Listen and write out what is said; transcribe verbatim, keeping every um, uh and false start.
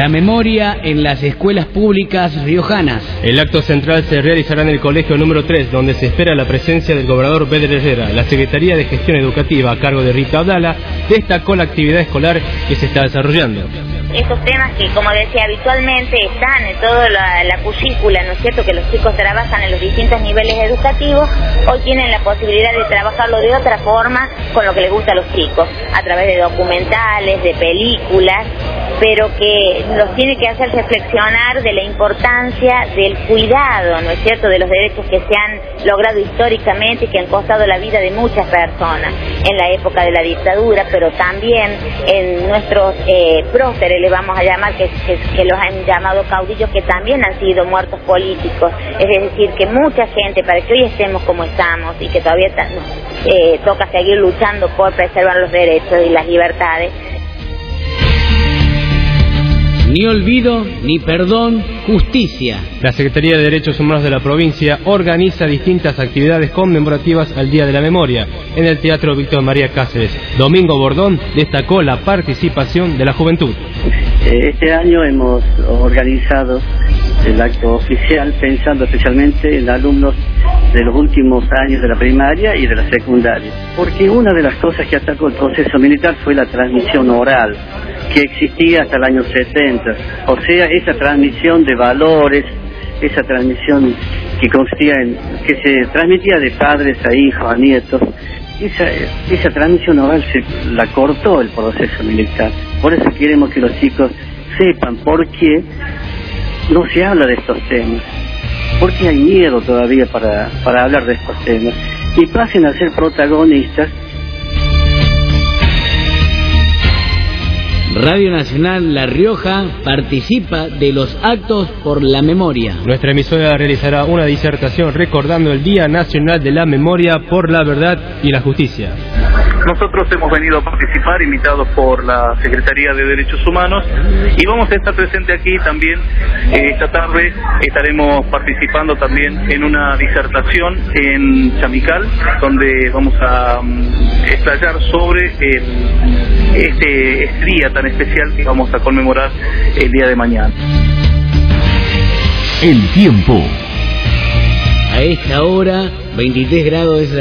La memoria en las escuelas públicas riojanas. El acto central se realizará en el colegio número tres, donde se espera la presencia del gobernador Pedro Herrera. La Secretaría de Gestión Educativa, a cargo de Rita Abdala, destacó la actividad escolar que se está desarrollando. Estos temas que, como decía, habitualmente están en toda la, la currícula, ¿no es cierto?, que los chicos trabajan en los distintos niveles educativos, hoy tienen la posibilidad de trabajarlo de otra forma con lo que les gusta a los chicos, a través de documentales, de películas, pero que los tiene que hacer reflexionar de la importancia del cuidado, ¿no es cierto?, de los derechos que se han logrado históricamente y que han costado la vida de muchas personas en la época de la dictadura, pero también en nuestros eh, próceres, le vamos a llamar, que, que, que los han llamado caudillos, que también han sido muertos políticos. Es decir, que mucha gente, para que hoy estemos como estamos y que todavía eh, toca seguir luchando por preservar los derechos y las libertades. Ni olvido, ni perdón, justicia. La Secretaría de Derechos Humanos de la provincia organiza distintas actividades conmemorativas al Día de la Memoria en el Teatro Víctor María Cáceres. Domingo Bordón destacó la participación de la juventud. Este año hemos organizado el acto oficial pensando especialmente en alumnos de los últimos años de la primaria y de la secundaria, porque una de las cosas que atacó el proceso militar fue la transmisión oral, que existía hasta el año setenta, o sea, esa transmisión de valores, esa transmisión que consistía en, que se transmitía de padres a hijos, a nietos, esa, esa transmisión oral se la cortó el proceso militar. Por eso queremos que los chicos sepan por qué no se habla de estos temas, porque hay miedo todavía para, para hablar de estos temas, y pasen a ser protagonistas. Radio Nacional La Rioja participa de los actos por la memoria. Nuestra emisora realizará una disertación recordando el Día Nacional de la Memoria por la Verdad y la Justicia. Nosotros hemos venido a participar, invitados por la Secretaría de Derechos Humanos, y vamos a estar presentes aquí también. Eh, esta tarde estaremos participando también en una disertación en Chamical, donde vamos a um, explayar sobre el, este, este día tan especial que vamos a conmemorar el día de mañana. El tiempo. A esta hora, veintitrés grados de